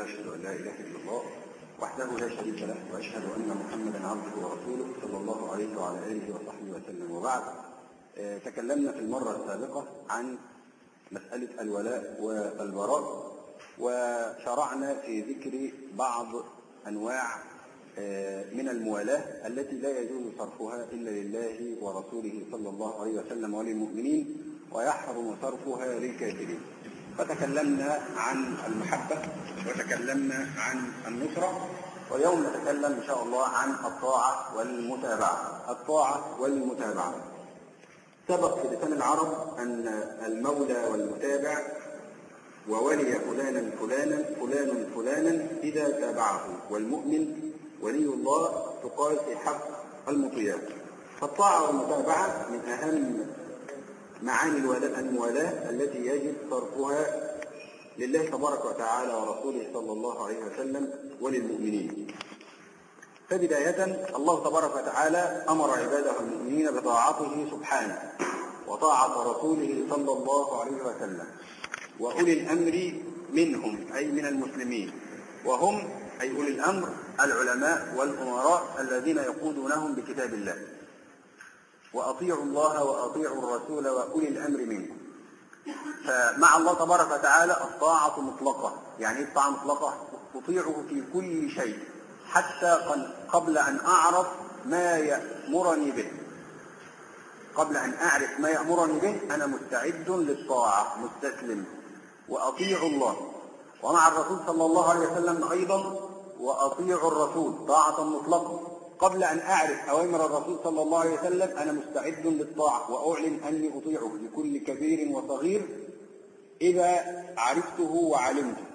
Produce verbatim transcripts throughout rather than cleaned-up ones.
وأشهد أن لا إله إلا الله وحده لا شريك له وأشهد أن محمدا عبده ورسوله صلى الله عليه وعلى آله وصحبه وسلم. وبعد، تكلمنا في المرة السابقة عن مسألة الولاء والبراء، وشرعنا في ذكر بعض أنواع من الموالاة التي لا يجوز صرفها إلا لله ورسوله صلى الله عليه وسلم وللمؤمنين، ويحرم صرفها للكافرين. فتكلمنا عن المحبة وتكلمنا عن النصرة، واليوم نتكلم إن شاء الله عن الطاعة والمتابعة. الطاعة والمتابعة سبق في لسان العرب أن المولى والمتابع وولي فلانا فلانا فلان فلانا إذا تابعه، والمؤمن ولي الله تقال في حق المطيع. فالطاعة والمتابعة من أهم معاني الموالاة التي يجب صرفها لله تبارك وتعالى ورسوله صلى الله عليه وسلم وللمؤمنين. فبداية، الله تبارك وتعالى أمر عباده المؤمنين بطاعته سبحانه وطاعة رسوله صلى الله عليه وسلم وأولي الأمر منهم أي من المسلمين، وهم أي أولي الأمر العلماء والأمراء الذين يقودونهم بكتاب الله. وأطيعوا الله وأطيعوا الرسول وأولي الأمر منكم. فمع الله تبارك وتعالى الطاعة مطلقة. يعني ايه الطاعة مطلقة؟ تطيعه في كل شيء حتى قبل أن أعرف ما يأمرني به. قبل أن أعرف ما يأمرني به أنا مستعد للطاعة، مستسلم. وأطيعوا الله. ومع الرسول صلى الله عليه وسلم أيضا وأطيعوا الرسول طاعة مطلقة. قبل أن أعرف أوامر الرسول صلى الله عليه وسلم أنا مستعد للطاعة، وأعلن أني أطيعه لكل كبير وصغير إذا عرفته وعلمته.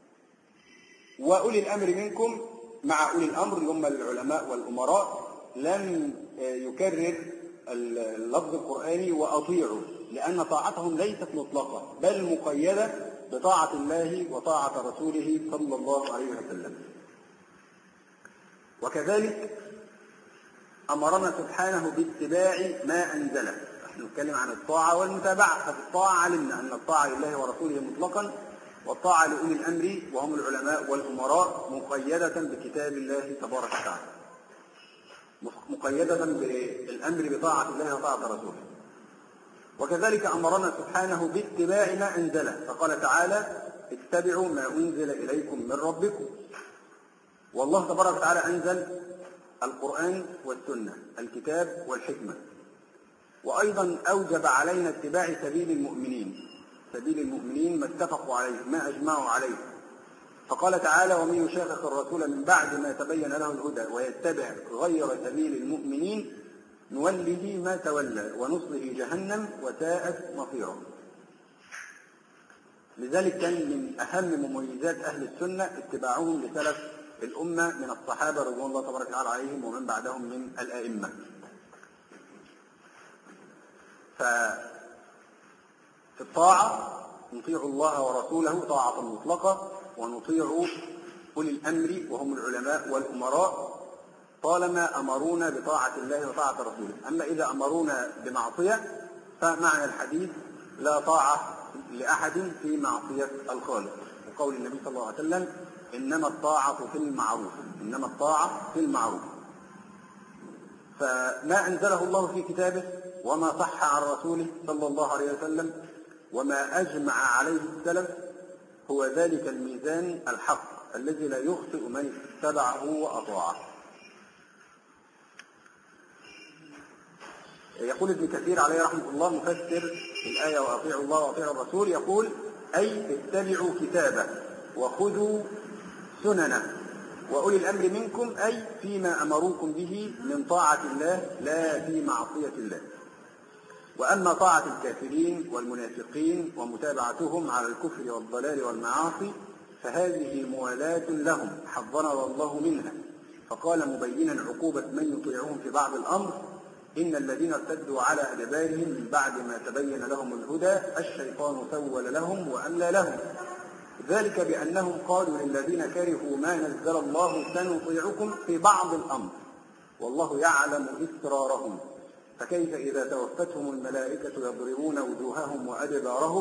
وأولي الأمر منكم، مع أولي الأمر اللي هم العلماء والأمراء، لم يكرر اللفظ القرآني وأطيعوا، لأن طاعتهم ليست مطلقة بل مقيدة بطاعة الله وطاعة رسوله صلى الله عليه وسلم. وكذلك أمرنا سبحانه باتباع ما أنزله. نحن نتكلم عن الطاعة والمتابعة. ففي الطاعة علمنا أن الطاعة لله ورسوله مطلقا، والطاعة لأولي الأمر وهم العلماء والأمراء مقيدة بكتاب الله تبارك وتعالى، مقيدة بالأمر بطاعة الله وطاعة رسوله. وكذلك أمرنا سبحانه باتباع ما أنزله، فقال تعالى: اتبعوا ما أنزل إليكم من ربكم. والله تبارك وتعالى أنزل القرآن والسنة، الكتاب والحكمة. وأيضا أوجب علينا اتباع سبيل المؤمنين، سبيل المؤمنين ما اتفقوا عليه، ما أجمعوا عليه. فقال تعالى: ومن يشاقق الرسول من بعد ما تبين له الهدى ويتبع غير سبيل المؤمنين نوله ما تولى ونصله جهنم وساءت مصيره. لذلك كان من أهم مميزات أهل السنة اتباعهم لسلف الأمة من الصحابة رضوان الله تبارك وتعالى عليهم ومن بعدهم من الأئمة. ففي الطاعة نطيع الله ورسوله طاعة مطلقة، ونطيع أولي الأمر وهم العلماء والأمراء طالما أمرونا بطاعة الله وطاعة رسوله. أما إذا أمرونا بمعصية فمعنى الحديث: لا طاعة لأحد في معصية الخالق. وقول النبي صلى الله عليه وسلم: إنما الطاعة في المعروف، إنما الطاعة في المعروف. فما أنزله الله في كتابه وما صح عن رسوله صلى الله عليه وسلم وما أجمع عليه السلف هو ذلك الميزان الحق الذي لا يخطئ من اتبعه وأطاعه. يقول ابن كثير عليه رحمه الله مفسر الآية وأطيعوا الله وأطيعوا الرسول، يقول: أي اتبعوا كتابه وخذوا سننه وأولي الأمر منكم، أي فيما أمروكم به من طاعة الله لا في معصية الله. وأما طاعة الكافرين والمنافقين ومتابعتهم على الكفر والضلال والمعاصي فهذه موالاة لهم حذرنا الله منها. فقال مبينا عقوبة من يطيعهم في بعض الأمر: إن الذين ارتدوا على أدبارهم من بعد ما تبين لهم الهدى الشيطان سول لهم وأملى لهم، ذلك بأنهم قالوا للذين كرهوا ما نزل الله سنطيعكم في بعض الأمر والله يعلم إسرارهم، فكيف إذا توفتهم الملائكة يضربون وجوههم وأدبارهم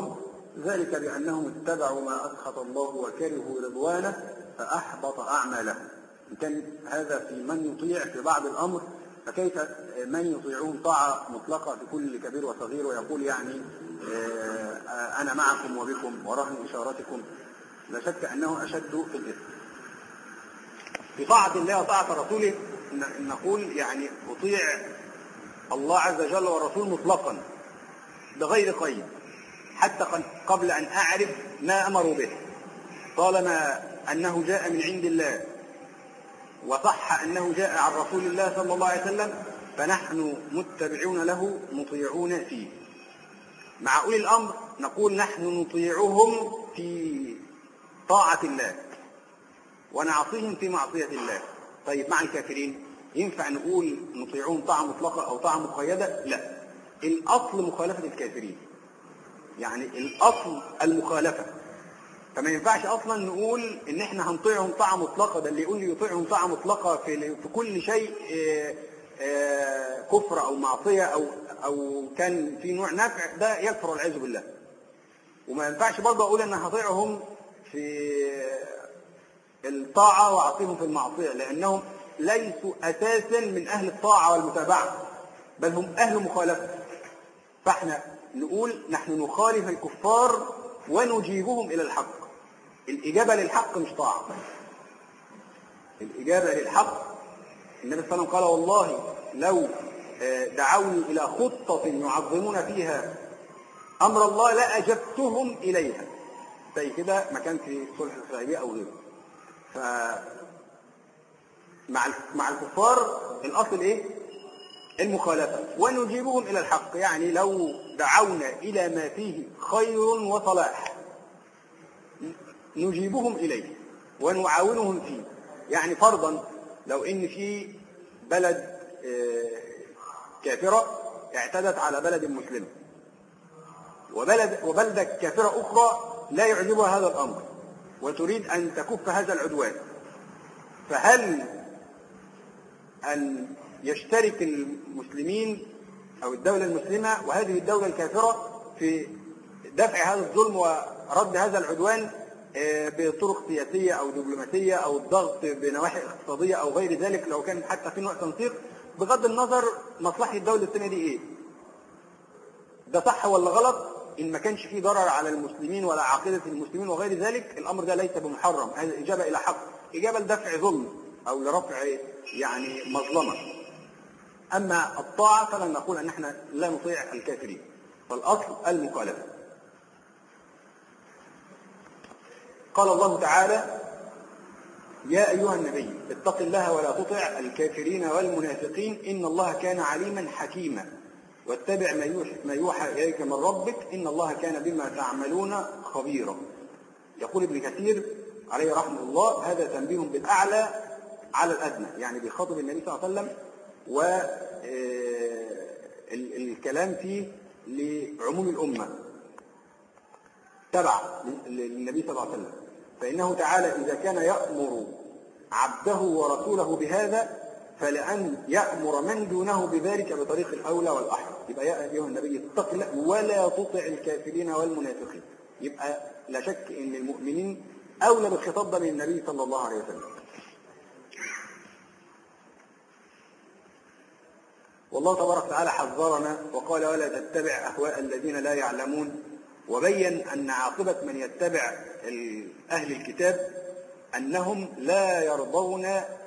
ذلك بأنهم اتبعوا ما أسخط الله وكرهوا رضوانه فأحبط أعمالهم. إن كان هذا في من يطيع في بعض الأمر، فكيف من يطيعون طاعة مطلقة في كل كبير وصغير ويقول يعني أنا معكم وبكم ورهن إشارتكم؟ لا شك أنه أشد في الإثم. في طاعة الله وطاعة رسوله نقول يعني أطيع الله عز وجل والرسول مطلقا بغير قيد، حتى قبل أن أعرف ما أمروا به، طالما أنه جاء من عند الله وصح أنه جاء عن رسول الله صلى الله عليه وسلم فنحن متبعون له مطيعون فيه. مع أولي الأمر نقول نحن نطيعهم في طاعة الله ونعصيهم في معصية الله. طيب مع الكافرين ينفع نقول نطيعهم طاعة مطلقة أو طاعة مقيدة؟ لا، الأصل مخالفة الكافرين، يعني الأصل المخالفة، فما ينفعش أصلا نقول إن إحنا هنطيعهم طاعة مطلقة. ده اللي يقول لي يطيعهم طاعة مطلقة في في كل شيء كفر أو معصية أو أو كان في نوع نفع، ده يكفر والعياذ بالله. وما ينفعش برضه أقول إن هطيعهم في الطاعة وأعصيهم في المعصية، لأنهم ليسوا أساسا من أهل الطاعة والمتابعة، بل هم أهل مخالفة. فإحنا نقول نحن نخالف الكفار ونجيبهم إلى الحق. الإجابة للحق مش طاعة، الإجابة للحق النبي صلى الله عليه وسلم قال والله لو دعوني إلى خطة يعظمون فيها أمر الله لأجبتهم إليها. زي كده ما كان في صلح الحديبية أو غيره. فمع مع الكفار الأصل إيه؟ المخالفة، ونجيبهم إلى الحق، يعني لو دعونا إلى ما فيه خير وصلاح نجيبهم إليه ونعاونهم فيه. يعني فرضا لو إن في بلد كافرة اعتدت على بلد مسلم، وبلد وبلدة كافرة أخرى لا يعجبها هذا الأمر وتريد أن تكف هذا العدوان، فهل أن يشترك المسلمين أو الدولة المسلمة وهذه الدولة الكافرة في دفع هذا الظلم ورد هذا العدوان بطرق سياسية أو دبلوماسية أو الضغط بنواحي اقتصادية أو غير ذلك، لو كان حتى في نوع تنسيق بغض النظر مصلحة الدولة الثانية دي إيه؟ ده صح ولا غلط؟ إن ما كانش فيه ضرر على المسلمين ولا عقيدة المسلمين وغير ذلك، الأمر ده ليس بمحرم. هذه إجابة إلى حق، إجابة لدفع ظلم أو لرفع يعني مظلمة. أما الطاعة فلن نقول أن احنا لا نطيع الكافرين، فالأصل المخالفة. قال الله تعالى يا أيها النبي اتق الله ولا تطع الكافرين والمنافقين إن الله كان عليما حكيما واتبع ما يوحى إليك من ربك إن الله كان بما تعملون خبيرا. يقول ابن كثير عليه رحمه الله هذا تنبيه بالأعلى على الأدنى، يعني بيخاطب النبي صلى الله عليه وسلم والكلام فيه لعموم الأمة تبع للنبي صلى الله عليه وسلم. فإنه تعالى إذا كان يأمر عبده ورسوله بهذا فلأن يأمر من دونه بذلك بطريق الأولى والأحرى. يبقى يا أيها النبي اتق الله ولا تطع الكافرين والمنافقين. يبقى لا شك أن المؤمنين أولى بالخطاب ده من النبي صلى الله عليه وسلم. والله تبارك وتعالى حذرنا وقال ولا تتبع أهواء الذين لا يعلمون، وبين أن عاقبة من يتبع أهل الكتاب أنهم لا يرضون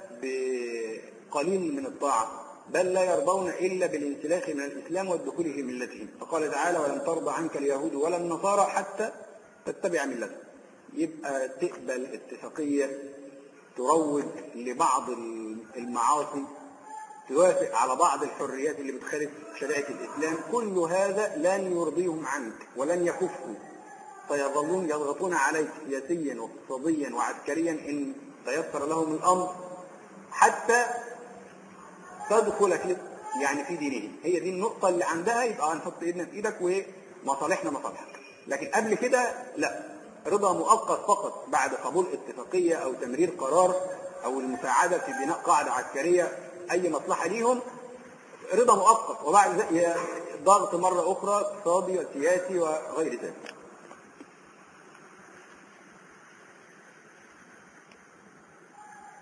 بقليل من الطاعة، بل لا يرضون إلا بالانسلاخ من الإسلام والدخول في ملتهم. فقال تعالى ولن ترضى عنك اليهود ولا النصارى حتى تتبع ملتهم. يبقى تقبل اتفاقية تروج لبعض المعاصي، توافق على بعض الحريات اللي بتخالف شريعة الإسلام، كل هذا لن يرضيهم عنك ولن يكفوا، فيظلون يضغطون عليك سياسيا واقتصاديا وعسكريا إن تيسر لهم الأمر حتى تدخل في يعني في دينهم. هي دي النقطة اللي عندها، يبقى هنحط ايدنا في ايدك ومصالحنا مصالحك. لكن قبل كده لا، رضا مؤقت فقط بعد قبول اتفاقية أو تمرير قرار أو المساعدة في بناء قاعدة عسكرية أي مصلحة ليهم، رضا مؤقت، وبعد ذلك ضغط مرة أخرى اقتصادي وسياسي وغير ذلك.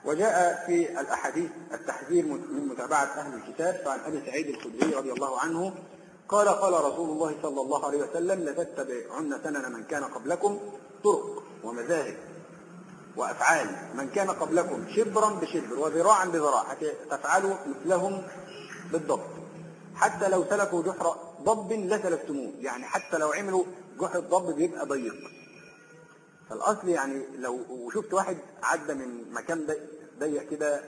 وجاء في الأحاديث التحذير من متابعة أهل الكتاب. فعن أبي سعيد الخدري رضي الله عنه قال قال رسول الله صلى الله عليه وسلم لتتبعن سنن من كان قبلكم طرق ومذاهب وأفعال من كان قبلكم شبرا بشبر وذراعا بذراع حتى تفعلوا مثلهم بالضبط، حتى لو سلكوا جحر ضب لسلكتموه، يعني حتى لو عملوا جحر الضب بيبقى ضيق. فالأصل يعني لو شفت واحد عدى من مكان ضيق كده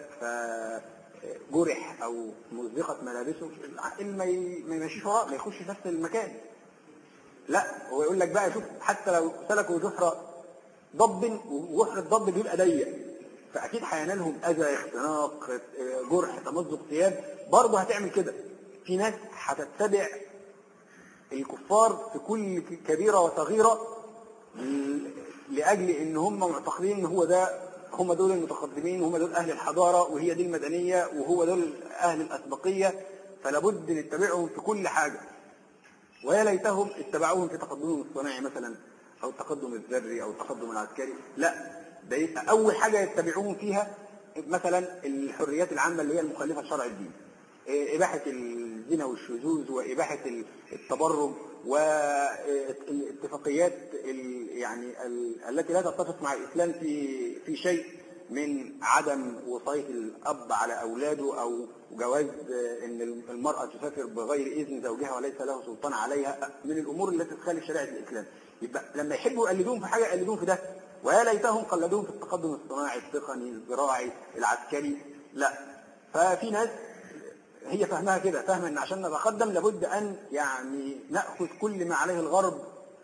فجرح أو مزقت ملابسه، ما يمشيش وراه، ما يخش نفس المكان، لا هو يقول لك بقى شوف حتى لو سلكوا جحر ضب وجحر الضب بيبقى ضيق، فأكيد هينالهم أذى، اختناق، جرح، تمزق ثياب، برضه هتعمل كده. في ناس هتتبع الكفار في كل كبيرة وصغيرة لأجل إن هم معتقدين إن هو ده، هم دول المتقدمين، وهم دول أهل الحضارة، وهي دي المدنية، وهو دول أهل الأسبقية، فلابد نتبعهم في كل حاجة. ويا ليتهم اتبعوهم في تقدمهم الصناعي مثلا، أو التقدم الذري، أو التقدم العسكري، لا ده يبقى أول حاجة يتبعوهم فيها مثلا الحريات العامة اللي هي المخالفة لشرع الدين، إباحة الزنا والشذوذ، وإباحة التبرج، والاتفاقيات يعني التي لا تتفق مع الإسلام في في شيء من عدم وصاية الأب على أولاده، أو جواز إن المرأة تسافر بغير إذن زوجها وليس له سلطان عليها، من الأمور التي تخالف شريعة الإسلام. يبقى لما يحبوا يقلدوهم في حاجة يقلدوهم في ده، ويا ليتهم قلدوهم في التقدم الصناعي، التقني، الزراعي، العسكري، لا. ففي ناس هي فهمها كده، فاهمه ان عشان نتقدم لابد ان يعني ناخذ كل ما عليه الغرب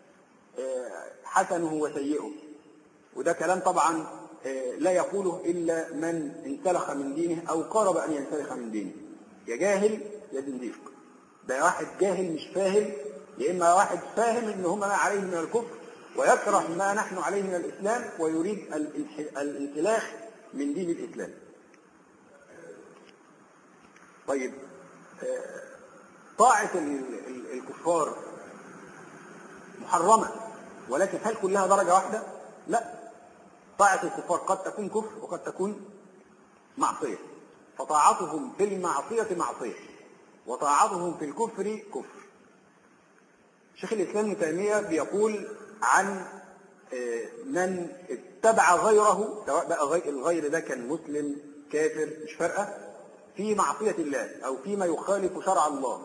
حسنه وسيئه، وده كلام طبعا لا يقوله الا من انسلخ من دينه او قارب ان ينسلخ من دينه، يا جاهل يا زنديق. ده واحد جاهل مش فاهم، يا اما واحد فاهم ان هم ما عليه من الكفر ويكره ما نحن عليه من الاسلام ويريد الانسلاخ من دين الاسلام. طيب طاعة الكفار محرمة، ولكن هل كلها درجة واحدة؟ لا، طاعة الكفار قد تكون كفر وقد تكون معصية، فطاعتهم في المعصية معصية وطاعتهم في الكفر كفر. شيخ الإسلام ابن تيمية بيقول عن من اتبع غيره، سواء بقى الغير ده كان مسلم كافر مش فارقة، في معصية الله أو فيما يخالف شرع الله،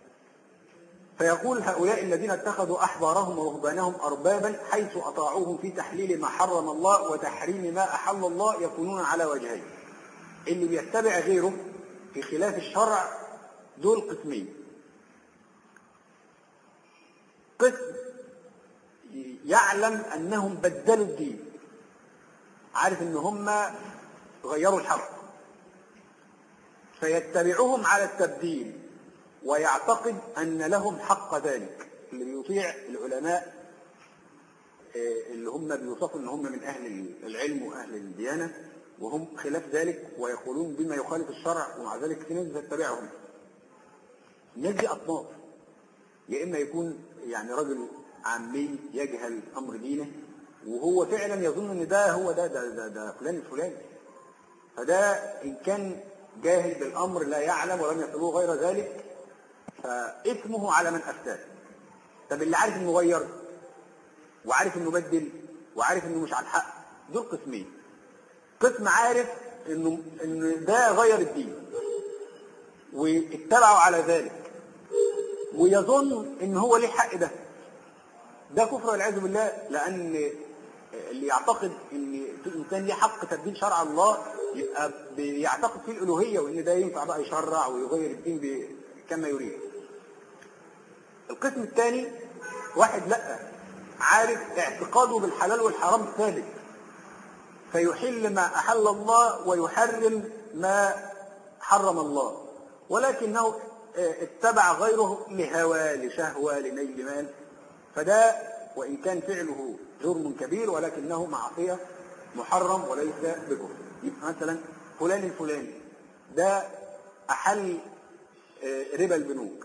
فيقول هؤلاء الذين اتخذوا أحبارهم ورهبانهم أربابا حيث أطاعوهم في تحليل ما حرم الله وتحريم ما أحل الله يكونون على وجهين. اللي بيتبع غيره في خلاف الشرع دول قسمين: قسم يعلم أنهم بدلوا الدين، عارف أن هم غيروا الحق، فيتبعهم على التبديل ويعتقد أن لهم حق ذلك. اللي بيطيع العلماء اللي هم بيوصفوا أن هم من أهل العلم وأهل الديانة وهم خلاف ذلك ويقولون بما يخالف الشرع، ومع ذلك في ناس تتبعهم. الناس دي أصناف: يا إما يكون يعني رجل عامي يجهل أمر دينه وهو فعلا يظن أن ده هو ده ده, ده, ده فلان الفلاني، فده إن كان جاهل بالأمر لا يعلم ولم يصلوه غير ذلك فإثمه على من أفتاه. طب اللي عارف إنه غير وعارف إنه بدل وعارف إنه مش على الحق، دول قسمين: قسم عارف إنه إن ده غير الدين واتبعوا على ذلك ويظن إن هو ليه حق، ده ده كفر والعياذ بالله، لأن اللي يعتقد إن الإنسان ليه حق تبديل شرع الله يبقى بيعتقد فيه الألوهية، وإن ده ينفع بقى يشرع ويغير الدين كما يريد. القسم الثاني واحد لا، عارف اعتقاده بالحلال والحرام ثابت، فيحل ما أحل الله ويحرم ما حرم الله، ولكنه اتبع غيره لهوى لشهوة لنيل مال، فده وإن كان فعله جرم كبير ولكنه معصية محرم وليس بكفر. يبقى مثلا فلان الفلاني ده أحل ربا البنوك،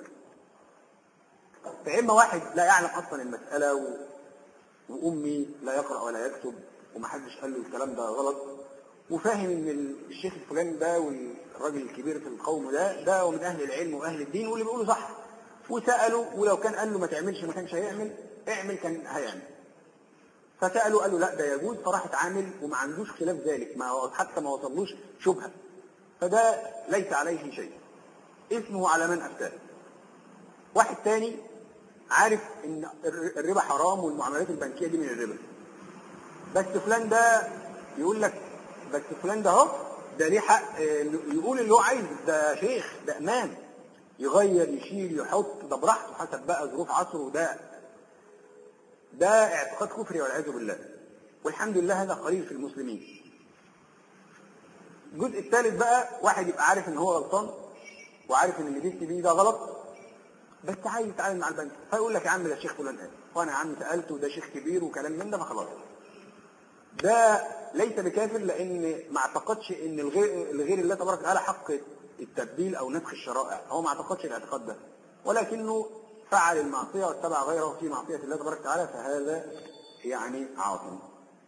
فإما واحد لا يعلم أصلا المسألة وأمي لا يقرأ ولا يكتب ومحدش قال له الكلام ده غلط، وفاهم ان الشيخ الفلاني ده والراجل الكبير في القوم ده ده ومن اهل العلم واهل الدين واللي بيقوله صح، وساله ولو كان قال له ما تعملش ما كانش هيعمل، اعمل كان هيعمل. فساله قال له لا ده يجوز، فراح اتعامل وما عندوش خلاف ذلك، ما حتى ما وصلوش شبهه، فده ليس عليه شيء، اسمه على من افتاه. واحد تاني عارف ان الربا حرام والمعاملات البنكيه دي من الربا، بس فلان ده يقول لك بس فلان ده اهو ده ليه حق يقول اللي هو عايزه، ده شيخ، ده امام، يغير يشيل يحط، ده براحته حسب بقى ظروف عصره، وده ده اعتقاد كفري والعياذ بالله، والحمد لله هذا قليل في المسلمين. الجزء الثالث بقى واحد يبقى عارف ان هو غلطان وعارف ان اللي بيفتي بيه ده غلط، بس عايز يتعامل مع البنك، فيقول لك يا عم ده شيخ فلان قال، وانا يا عم سالته وده شيخ كبير وكلام من ده، فخلاص. ده ليس بكافر، لان ما اعتقدش ان الغير الغير الله تبارك وتعالى حق التبديل او نسخ الشرائع، هو ما اعتقدش الاعتقاد ده، ولكنه فعل المعصيه واتبع غيره في معصيه الله تبارك وتعالى، فهذا يعني عاصم.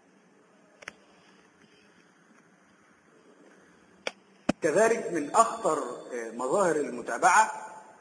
كذلك من اخطر مظاهر المتابعه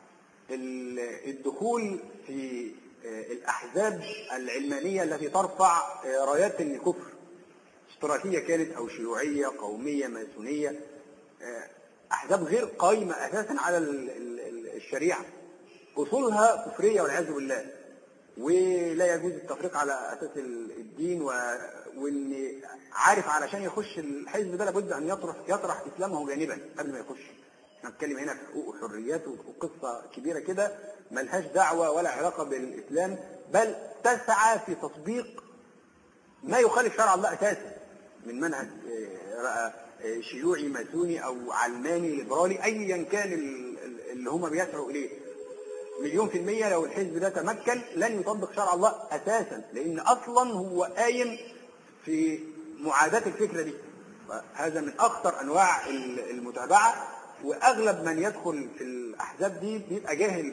الدخول في الاحزاب العلمانيه التي ترفع رايات الكفر، اشتراكيه كانت او شيوعيه قوميه ماسونيه، احزاب غير قائمه اساسا على الشريعه، اصولها كفريه والعياذ بالله، ولا يجوز التفريق على اساس الدين، وان عارف علشان يخش الحزب ده لابد ان يطرح يطرح اسلامه جانبا قبل ما يخش. احنا بنتكلم هنا في حقوق وحريات وقصه كبيره كده ملهاش دعوه ولا علاقه بالاسلام، بل تسعى في تطبيق ما يخالف شرع الله اساسا من منهج شيوعي ماسوني او علماني ليبرالي ايا كان اللي هم بيسعوا اليه. مليون في المية لو الحزب ده تمكن لن يطبق شرع الله اساسا، لان اصلا هو قايم في معاداة الفكرة دي. هذا من اخطر انواع المتابعة، واغلب من يدخل في الاحزاب دي بيبقى جاهل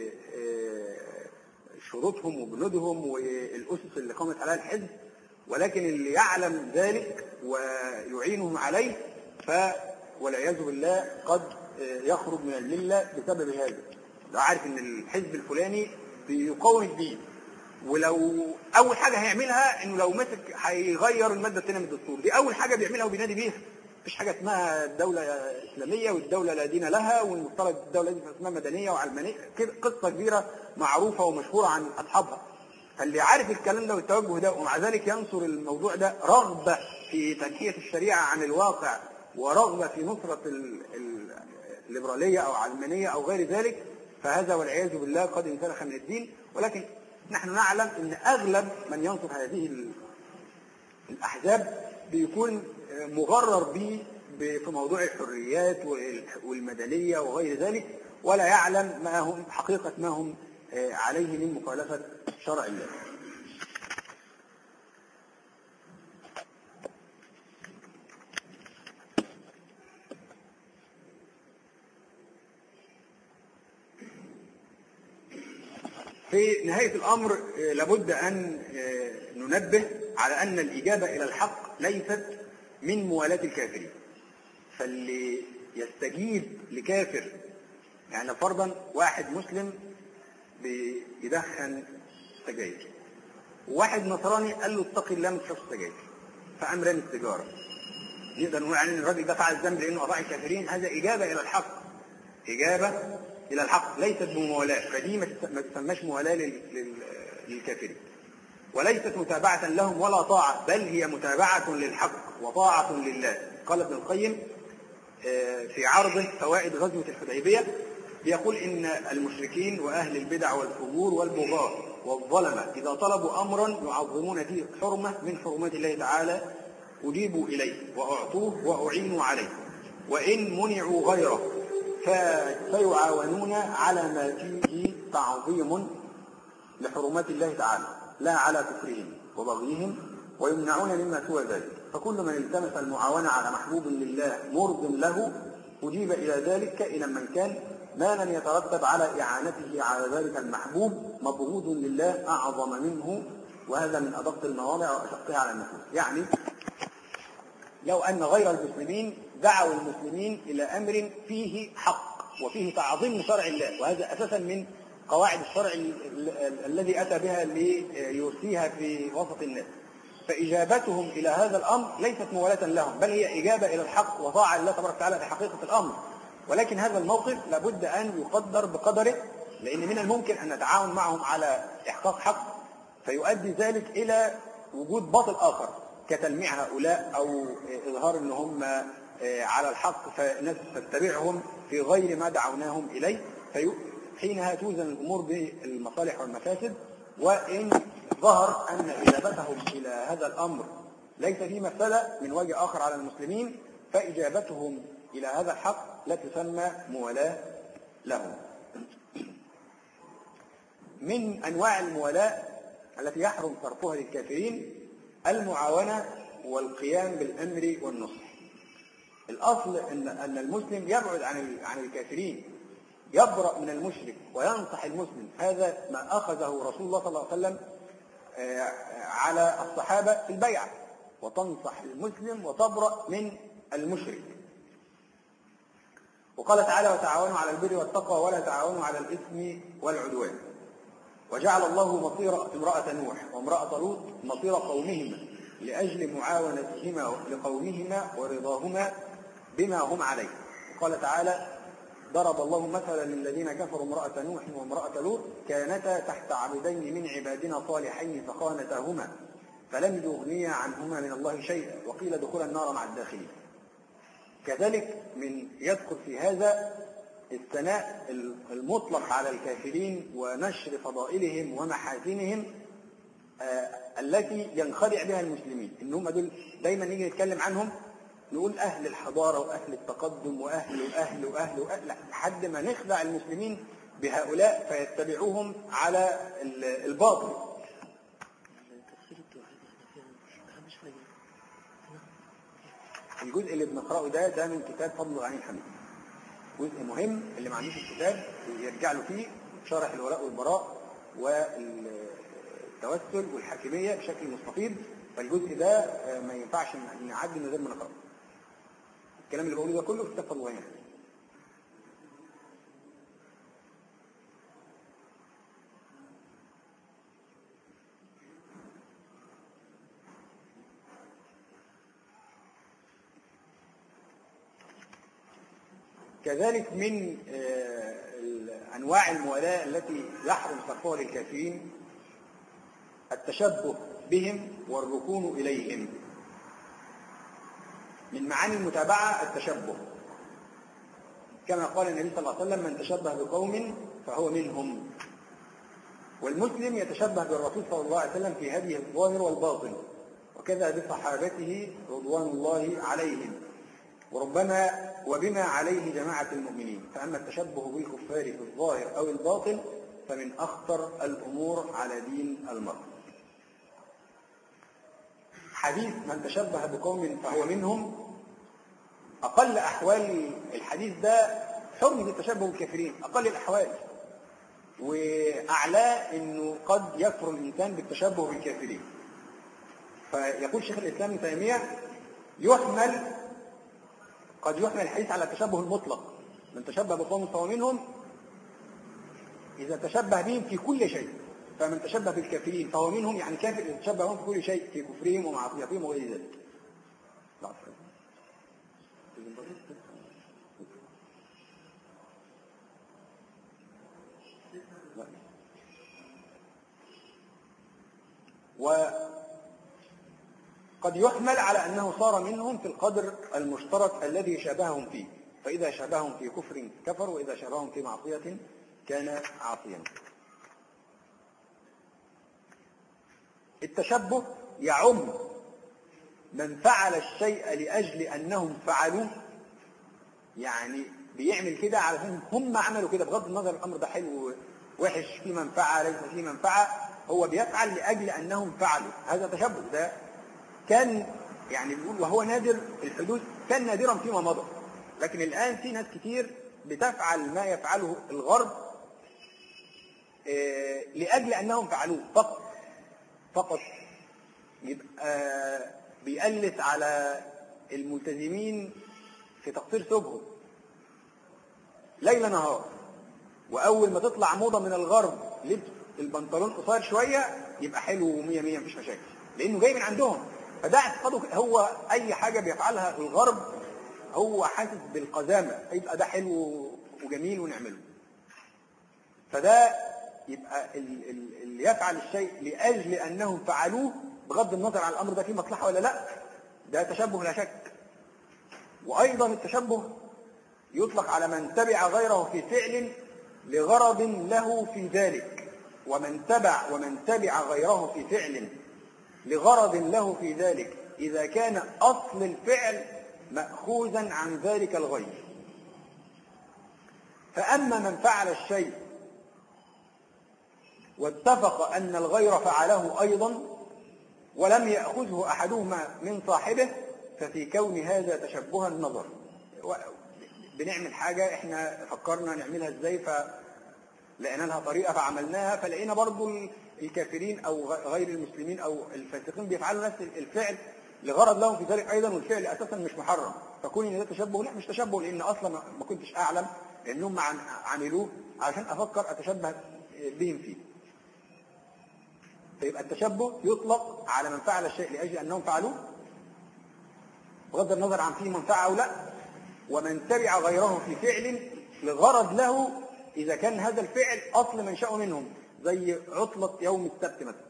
بشروطهم وبنودهم والاسس اللي قامت عليها الحزب، ولكن اللي يعلم ذلك ويعينهم عليه ف والعياذ بالله قد يخرج من المله بسبب هذا. لو عارف ان الحزب الفلاني بيقوم الدين، ولو اول حاجه هيعملها انه لو مسك هيغير الماده الثانيه من الدستور، دي اول حاجه بيعملها وبينادي بيها. مفيش حاجه اسمها الدوله اسلاميه والدوله لا دين لها، والمفترض الدوله دي اسمها مدنيه وعلمانيه، قصه كبيره معروفه ومشهوره عن اصحابها. فاللي عارف الكلام ده والتوجه ده ومع ذلك ينصر الموضوع ده رغبه في تنحيه الشريعه عن الواقع ورغبه في نصره الليبراليه او علمانيه او غير ذلك، فهذا والعياذ بالله قد انسلخ من الدين. ولكن نحن نعلم ان اغلب من ينصر هذه الاحزاب بيكون مغرر به في موضوع الحريات والمدنيه وغير ذلك، ولا يعلم ما هم حقيقه ما هم عليه من مخالفه شرع الله. في نهاية الأمر لابد أن ننبه على أن الإجابة إلى الحق ليست من موالاة الكافرين. فاللي يستجيب لكافر، يعني فرضا واحد مسلم بيدخن سجاير، وواحد نصراني قال له اتقي الله ما تشربش سجاير، فقام رامي السيجارة، نقدر نقول عن الراجل ده فعل الذنب لأنه أطاع الكافرين؟ هذا إجابة إلى الحق، إجابة إلى الحق ليست بموالاة، فدي ما تسماش موالاة للكافرين، وليست متابعة لهم ولا طاعة، بل هي متابعة للحق وطاعة لله. قال ابن القيم في عرضه فوائد غزوة الحديبية يقول إن المشركين وأهل البدع والفجور والبغاة والظلمة إذا طلبوا أمرا يعظمون فيه حرمة من حرمات الله تعالى أجيبوا إليه وأعطوه وأعينوا عليه، وإن منعوا غيره فيعاونون على ما فيه تعظيم لحرمات الله تعالى لا على كفرهم وبغيهم، ويمنعون مما سوى ذلك. فكل من التمس المعاونة على محبوب لله مرض له أجيب إلى ذلك كائنا من كان، ما لم يترتب على إعانته على ذلك المحبوب مبغوض لله أعظم منه، وهذا من أدق المواضع وأشقها على النفوس. يعني لو أن غير المسلمين دعوا المسلمين إلى أمر فيه حق وفيه تعظيم لشرع الله، وهذا أساسا من قواعد الشرع الذي أتى بها ليرسيها في وسط الناس، فإجابتهم إلى هذا الأمر ليست موالاة لهم، بل هي إجابة إلى الحق وطاعة لله تبارك وتعالى في حقيقة الأمر. ولكن هذا الموقف لابد أن يقدر بقدره، لأن من الممكن أن نتعاون معهم على إحقاق حق فيؤدي ذلك إلى وجود باطل آخر كتلميع هؤلاء أو إظهار أن هم على الحق فالناس تتبعهم في غير ما دعوناهم إليه، حينها توزن الأمور بالمصالح والمفاسد. وإن ظهر أن إجابتهم إلى هذا الأمر ليس فيه مفسدة من وجه آخر على المسلمين، فإجابتهم إلى هذا الحق لا تسمى موالاة لهم. من أنواع الموالاة التي يحرم صرفها للكافرين المعاونة والقيام بالأمر والنصح. الأصل أن أن المسلم يبعد عن عن الكافرين، يبرأ من المشرك وينصح المسلم. هذا ما أخذه رسول الله صلى الله عليه وسلم على الصحابة في البيعة، وتنصح المسلم وتبرأ من المشرك. وقال تعالى: وتعاونوا على البر والتقوى ولا تعاونوا على الإثم والعدوان. وجعل الله مصير امرأة نوح وامرأة لوط مصير قومهما لأجل معاونتهما لقومهما ورضاهما بما هم عليه. وقال تعالى: ضرب الله مثلا للذين كفروا امرأة نوح وامرأة لوط كانتا تحت عبدين من عبادنا صالحين فخانتاهما فلم يغنيا عنهما من الله شيئا وقيل ادخلا النار مع الداخلين. كذلك من يدخل في هذا الثناء المطلق على الكافرين ونشر فضائلهم ومحاسنهم آه التي ينخدع بها المسلمين. إن هم دول دايما نيجي نتكلم عنهم نقول أهل الحضارة وأهل التقدم وأهل وأهل وأهل وأهل لحد ما نخدع المسلمين بهؤلاء فيتبعوهم على الباطل. الجزء اللي بنقرأه ده ده من كتاب فضل الغني الحميد، جزء مهم اللي ما عندوش الكتاب يرجع له فيه شرح الولاء والبراء والتوسل والحاكمية بشكل مستفيض. فالجزء ده ما ينفعش نعدي من غير ما نقرأه. الكلام اللي بقوله ده كله في كتاب فضل الغني. كذلك من أنواع الموالاة التي يحرم صرفها للكافرين التشبه بهم والركون إليهم. من معاني المتابعة التشبه، كما قال النبي صلى الله عليه وسلم: من تشبه بقوم فهو منهم. والمسلم يتشبه بالرسول صلى الله عليه وسلم في هديه الظاهر والباطن، وكذا بصحابته رضوان الله عليهم، وربما وبما عليه جماعة المؤمنين. فأما التشبه بالكفار في الظاهر أو الباطن فمن أخطر الأمور على دين المرء. حديث من تشبه بقوم فهو منهم، أقل أحوال الحديث ده حرمة التشبه بالكافرين، أقل الأحوال، وأعلاه أنه قد يكفر الإنسان بالتشبه بالكافرين. فيقول شيخ الإسلام ابن تيمية: يحمل قد يحمل الحديث على التشبه المطلق، من تشبه بقوم فهو منهم إذا تشبه بهم في كل شيء، فمن تشبه بالكافرين فهو منهم يعني كافر إذا تشبه بهم في كل شيء، في كفرهم ومعصيتهم وغير ذلك. وقد يحمل على أنه صار منهم في القدر المشترك الذي شابههم فيه، فإذا شابههم في كفر كفر، وإذا شابههم في معصية كان عاصيا. التشبه يعم من فعل الشيء لأجل أنهم فعلوه، يعني بيعمل كده علشان هم عملوا كده، بغض النظر الأمر ده حلو وحش، في منفعة ليس في منفعة، هو بيفعل لأجل أنهم فعلوا. هذا تشبه ده كان يعني بيقول وهو نادر الحدوث، كان نادرا فيما مضى، لكن الآن في ناس كتير بتفعل ما يفعله الغرب لأجل أنهم فعلوه فقط فقط. يبقى بيألف على الملتزمين في تقصير ثوبهم ليل نهار، وأول ما تطلع موضة من الغرب لبس البنطلون قصير شوية يبقى حلو ومية مية مفيش مشاكل، لأنه جاي من عندهم. فده اعتقاده، هو أي حاجة بيفعلها الغرب هو حاسس بالقزامة، يبقى ده حلو وجميل ونعمله. فده يبقى اللي يفعل الشيء لأجل أنهم فعلوه بغض النظر عن الأمر ده فيه مصلحة ولا لا، ده تشبه لا شك. وأيضا التشبه يطلق على من تبع غيره في فعل لغرض له في ذلك، ومن تبع ومن تبع غيره في فعل لغرض له في ذلك إذا كان أصل الفعل مأخوذا عن ذلك الغير. فأما من فعل الشيء واتفق أن الغير فعله أيضا ولم يأخذه أحدهما من صاحبه ففي كون هذا تشبها نظر. بنعمل حاجة احنا فكرنا نعملها ازاي فلقينا لها طريقة فعملناها، فلقينا برضو الكافرين أو غير المسلمين أو الفاسقين بيفعلوا نفس الفعل لغرض لهم في ذلك أيضا، والفعل أساسا مش محرم. فكون إن ده تشبه، لا مش تشبه، لأن أصلا ما كنتش أعلم لأنهم عملوه عشان أفكر أتشبه بهم فيه. فيبقى التشبه يطلق على من فعل الشيء لأجل أنهم فعلوه بغض النظر عن فيه منفعة أو لا، ومن تبع غيره في فعل لغرض له إذا كان هذا الفعل أصل منشأه منهم، زي عطلة يوم السبت مثلا.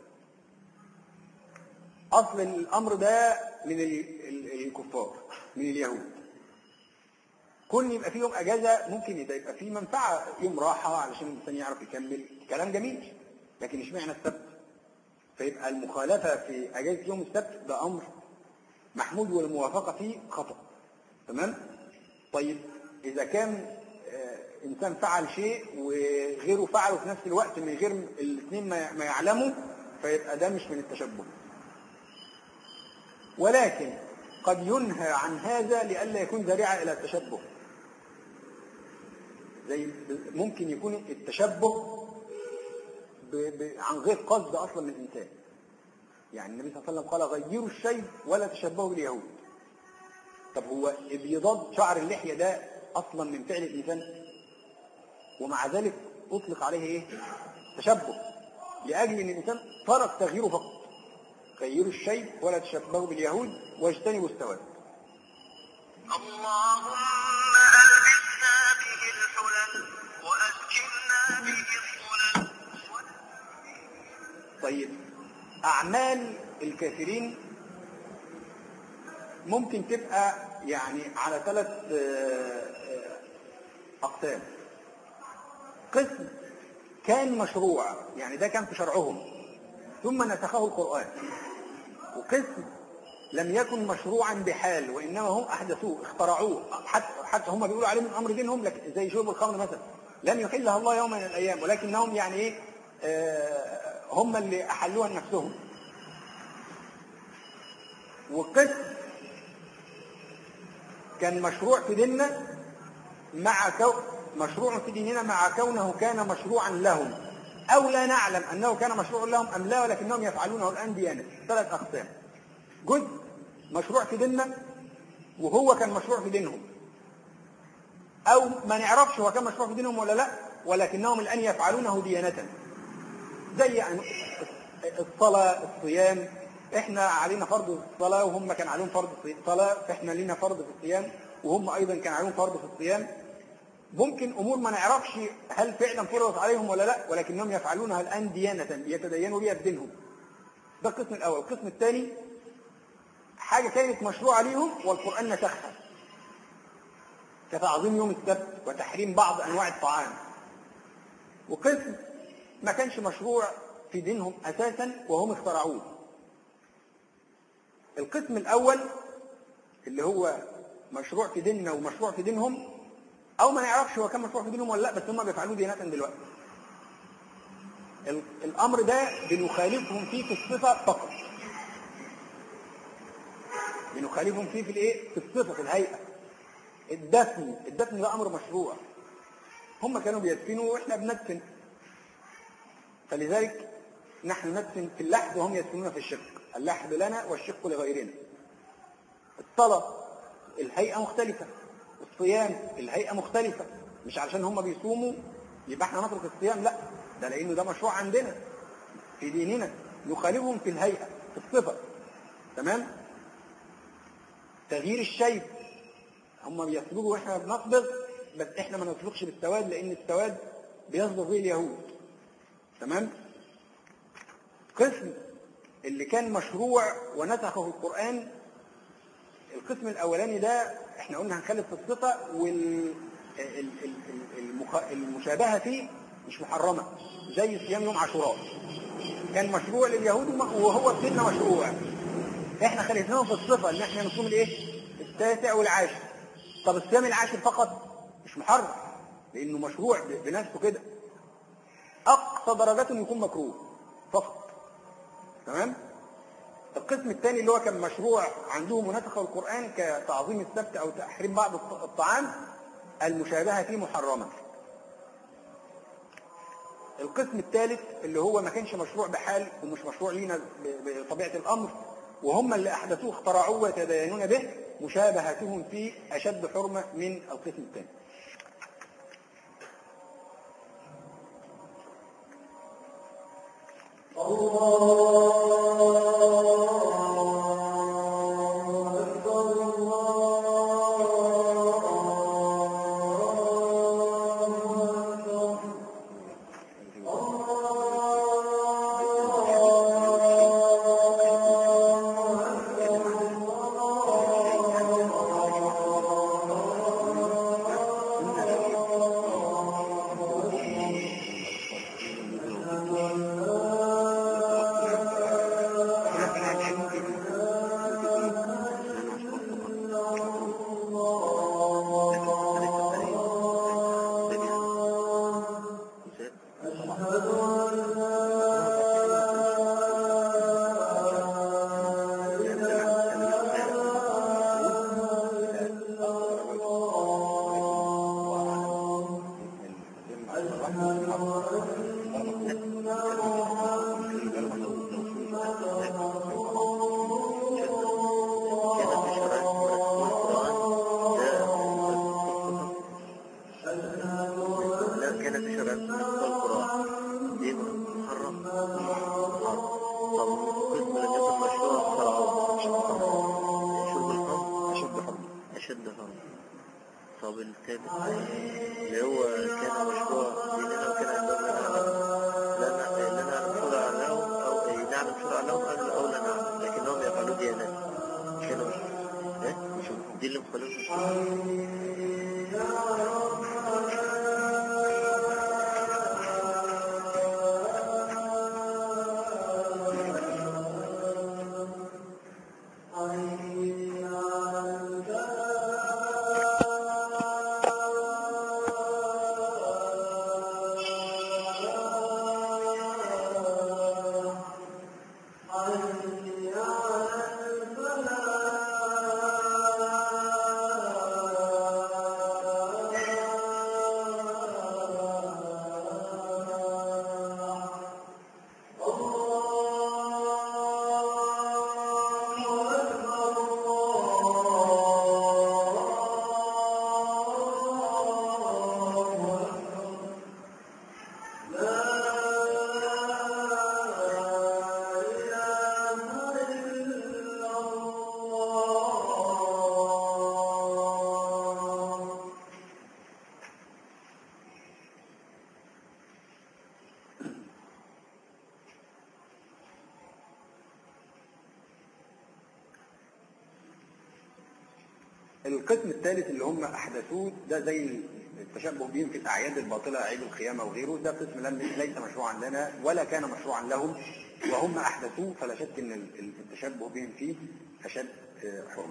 أصل الأمر ده من الكفار، من اليهود. كل يبقى فيه يوم أجازة ممكن يبقى فيه منفعة، يوم راحة علشان الإنسان يعرف يكمل، كلام جميل، لكن اشمعنى السبت؟ فيبقى المخالفة في أجازة يوم السبت ده أمر محمود والموافقة فيه خطأ. تمام؟ طيب إذا كان إنسان فعل شيء وغيره فعله في نفس الوقت من غير الاثنين ما يعلموا، فيبقى ده مش من التشبه. ولكن قد ينهى عن هذا لئلا يكون ذريعة إلى التشبه. زي ممكن يكون التشبه ب... ب... عن غير قصد أصلا من الإنسان. يعني النبي صلى الله عليه وسلم قال غيروا الشيء ولا تشبهوا باليهود. طب هو ابيضاد شعر اللحية ده أصلا من فعل الإنسان، ومع ذلك أطلق عليه إيه؟ تشبه، لأجل أن الإنسان ترك تغييره فقط. غيروا الشيء ولا تشبهوا باليهود واجتنبوا السواد. اللهم ألبسنا به الحلل وأسكننا به الظلل. طيب، أعمال الكافرين ممكن تبقى يعني على ثلاث أقسام. قسم كان مشروع، يعني ده كان في شرعهم ثم نسخه القرآن، وقسم لم يكن مشروعا بحال وإنما هم أحدثوه اخترعوه، حتى, حتى هم بيقولوا عليه من أمر دينهم، لكن زي شرب الخمر مثلا لم يحلها الله يوم من الأيام، ولكنهم يعني إيه آه هم اللي أحلوها لنفسهم. وقسم كان مشروع في ديننا مع كو مشروع في ديننا مع كونه كان مشروعا لهم، أو لا نعلم أنه كان مشروع لهم أم لا، ولكنهم يفعلونه الآن ديانة. ثلاث أقسام: جزء مشروع في ديننا وهو كان مشروع في دينهم، أو ما نعرفش هو كان مشروع في دينهم ولا لا، ولكنهم الآن يفعلونه ديانة، زي الصلاة، الصيام. احنا علينا فرض الصلاة وهم كان عليهم فرض الصلاة، فاحنا لنا فرض في الصيام وهم أيضا كان عليهم فرض في الصيام. ممكن أمور ما نعرفش هل فعلا فرضت عليهم ولا لا، ولكنهم يفعلونها الآن ديانة يتدينوا بها بدينهم. ده القسم الأول. القسم الثاني حاجة كانت مشروعة ليهم والقرآن نسخها، كتعظيم يوم السبت وتحريم بعض أنواع الطعام. وقسم ما كانش مشروع في دينهم أساسا وهم اخترعوه. القسم الأول اللي هو مشروع في ديننا ومشروع في دينهم، أو ما نعرفش هو كان مشروع في دينهم ولا لا، بس هم بيفعلوه ديانة دلوقتي. الأمر ده بنخالفهم فيه في الصفة فقط، بنخالفهم فيه في الإيه؟ في الصفة، في الهيئة. الدفن الدفن ده أمر مشروع، هم كانوا بيدفنوا وإحنا بندفن، فلذلك نحن ندفن في اللحد وهم يدفنون في الشق. اللحد لنا والشق لغيرنا. الصلاة الهيئة مختلفة، الصيام الهيئة مختلفة. مش علشان هم بيصوموا يبقى احنا نترك الصيام، لا، ده لأنه ده مشروع عندنا في ديننا، نخالفهم في الهيئة في الصفة. تمام. تغيير الشيب، هم بيصبغوا واحنا بنصبغ، بس احنا ما نصبغش بالسواد لأن السواد بيصبغ به اليهود. تمام. قسم اللي كان مشروع ونسخه القرآن، القسم الأولاني ده احنا قلنا هنخالف في الصفة، والمشابهة فيه مش محرمة، زي صيام يوم عاشوراء كان مشروع لليهود وهو السنة مشروع، احنا خالفناهم في الصفة ان احنا نصوم الايه؟ التاسع والعاشر. طب الصيام العاشر فقط مش محرم لانه مشروع بنفسه كده، اقصى درجاته يكون مكروه فقط. تمام. القسم الثاني اللي هو كان مشروع عندهم ونسخه القرآن كتعظيم السبت او تحريم بعض الطعام، المشابهة فيه محرمة. القسم الثالث اللي هو ما كانش مشروع بحال ومش مشروع لينا بطبيعة الأمر، وهم اللي أحدثوه اخترعوه ويتدينون به، مشابهتهم فيه أشد حرمة من القسم الثاني. القسم الثالث اللي هم أحدثوه ده زي التشبه بهم في الأعياد الباطلة، عيد القيامة وغيره، ده قسم لم ليس مشروعا لنا ولا كان مشروعا لهم، وهم أحدثوه، فلا شك أن التشبه بهم فيه أشد حرمة.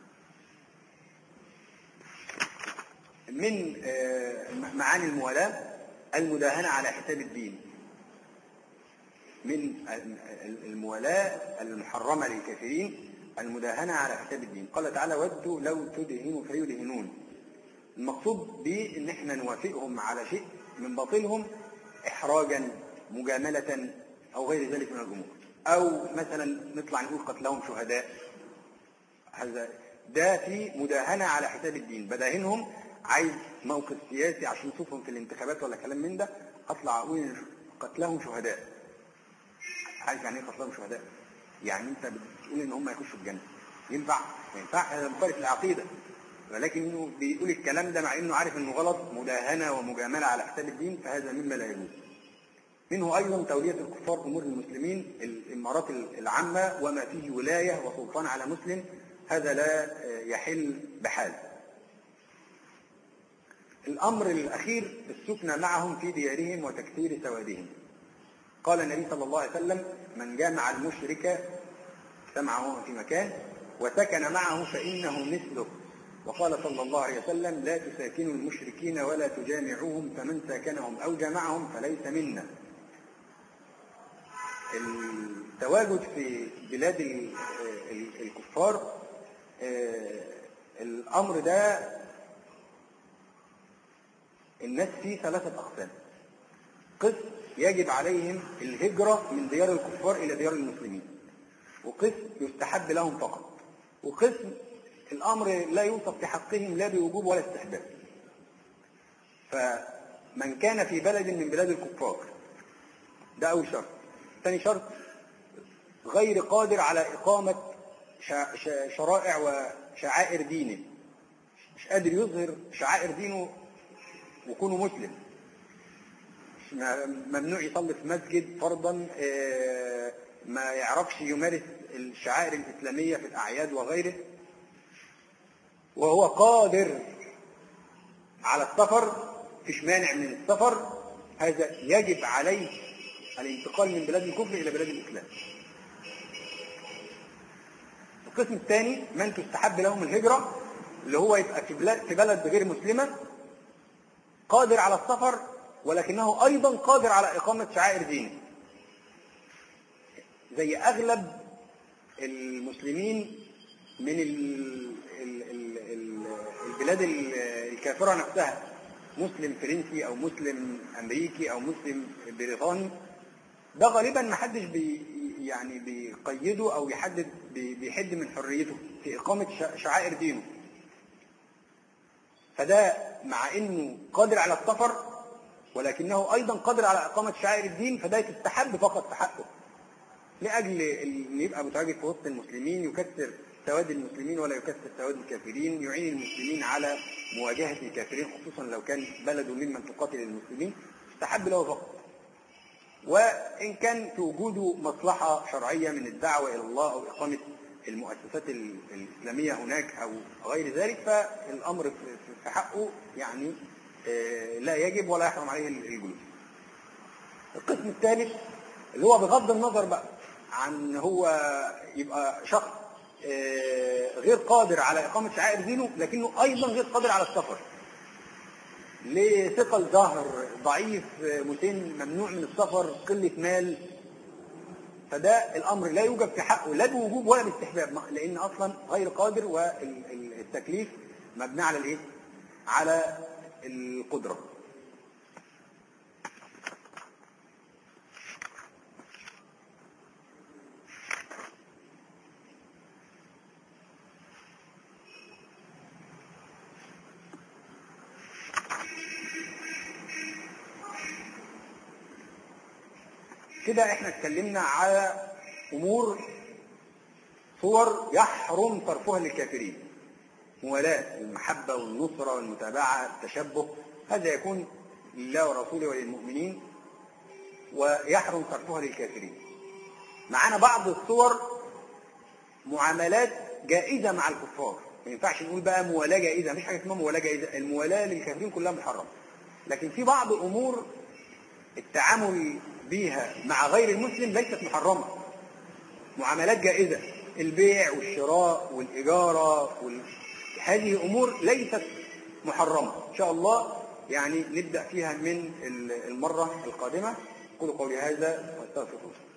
من معاني الموالاة المداهنة على حساب الدين. من الموالاة المحرمة للكافرين المداهنة على حساب الدين. قال تعالى: ودوا لو تدهنوا فيدهنون. المقصود به ان احنا نوافقهم على شيء من باطلهم احراجا، مجاملة، او غير ذلك من الامور، او مثلا نطلع نقول قتلهم شهداء. هذا ده في مداهنة على حساب الدين، بداهنهم، عايز موقف سياسي عشان نشوفهم في الانتخابات ولا كلام من ده، اطلع اقول قتلهم شهداء. عارف يعني ايه قتلهم شهداء؟ يعني انت بتقول ان هم يخشوا الجنة. ينفع؟ ما ينفعش، هذا مخالف العقيدة، ولكنه بيقول الكلام ده مع انه عارف انه غلط، مداهنة ومجاملة على حساب الدين، فهذا مما لا يجوز. منه ايضا تولية الكفار امور المسلمين، الامارات العامة وما فيه ولاية وسلطان على مسلم، هذا لا يحل بحال. الامر الاخير السكنى معهم في ديارهم وتكثير سوادهم. قال النبي صلى الله عليه وسلم: من جامع المشرك سمعه في مكان وسكن معه فانه مثله. وقال صلى الله عليه وسلم: لا تساكنوا المشركين ولا تجامعوهم، فمن ساكنهم او جامعهم فليس منا. التواجد في بلاد الكفار الامر ده الناس فيه ثلاثة اقسام. قسم يجب عليهم الهجرة من ديار الكفار الى ديار المسلمين، وقسم يستحب لهم فقط، وقسم الامر لا يوصف في حقهم لا بوجوب ولا استحباب. فمن كان في بلد من بلاد الكفار ده اول شرط. ثاني شرط غير قادر على اقامة شرائع وشعائر دينه، مش قادر يظهر شعائر دينه ويكون مسلم، ممنوع يصلي في مسجد فرضا، ما يعرفش يمارس الشعائر الإسلامية في الأعياد وغيره، وهو قادر على السفر، فيش مانع من السفر، هذا يجب عليه الانتقال من بلاد الكفر إلى بلاد الإسلام. القسم الثاني من تستحب لهم الهجرة، اللي هو يبقى في بلد, في بلد غير مسلمة، قادر على السفر ولكنه أيضا قادر على إقامة شعائر دينه، زي أغلب المسلمين من البلاد الكافرة نفسها، مسلم فرنسي أو مسلم أمريكي أو مسلم بريطاني، ده غالبا ما حدش بي يعني بيقيده أو يحدد بيحد من حريته في إقامة شعائر دينه. فده مع إنه قادر على السفر ولكنه أيضا قادر على إقامة شعائر الدين، فده يستحب فقط في حقه، لأجل أن يبقى متواجد في وسط المسلمين، يكسر سواد المسلمين ولا يكسر سواد الكافرين، يعين المسلمين على مواجهة الكافرين، خصوصا لو كان بلده ممن تقاتل المسلمين، يستحب له فقط. وإن كان في وجوده مصلحة شرعية من الدعوة إلى الله أو إقامة المؤسسات الإسلامية هناك أو غير ذلك، فالأمر في حقه يعني لا يجب ولا يحرم عليه الجلوس. القسم الثالث اللي هو بغض النظر بقى عن هو يبقى شخص غير قادر على إقامة شعائر دينه لكنه أيضا غير قادر على السفر، لثقل ظهر، ضعيف، مسن، ممنوع من السفر، قلة مال، فده الأمر لا يوجب في حقه لا بوجوب ولا باستحباب، لأن أصلا غير قادر، والتكليف مبني على الإيه؟ على القدرة. كده احنا اتكلمنا على امور صور يحرم صرفها للكافرين، موالاة، المحبة والنصرة والمتابعة، التشبه، هذا يكون لله ورسوله وللمؤمنين، ويحرم صرفها للكافرين. معنا بعض الصور معاملات جائزة مع الكفار، ما ينفعش نقول بقى موالاه جائزة، مفيش حاجة اسمها موالاه جائزة، الموالاه للكافرين كلها محرم، لكن في بعض امور التعامل بيها مع غير المسلم ليست محرمة، معاملات جائزة، البيع والشراء والإجارة وال... هذه أمور ليست محرمة. إن شاء الله يعني نبدأ فيها من المرة القادمة. قولوا قولي هذا واستغفر الله.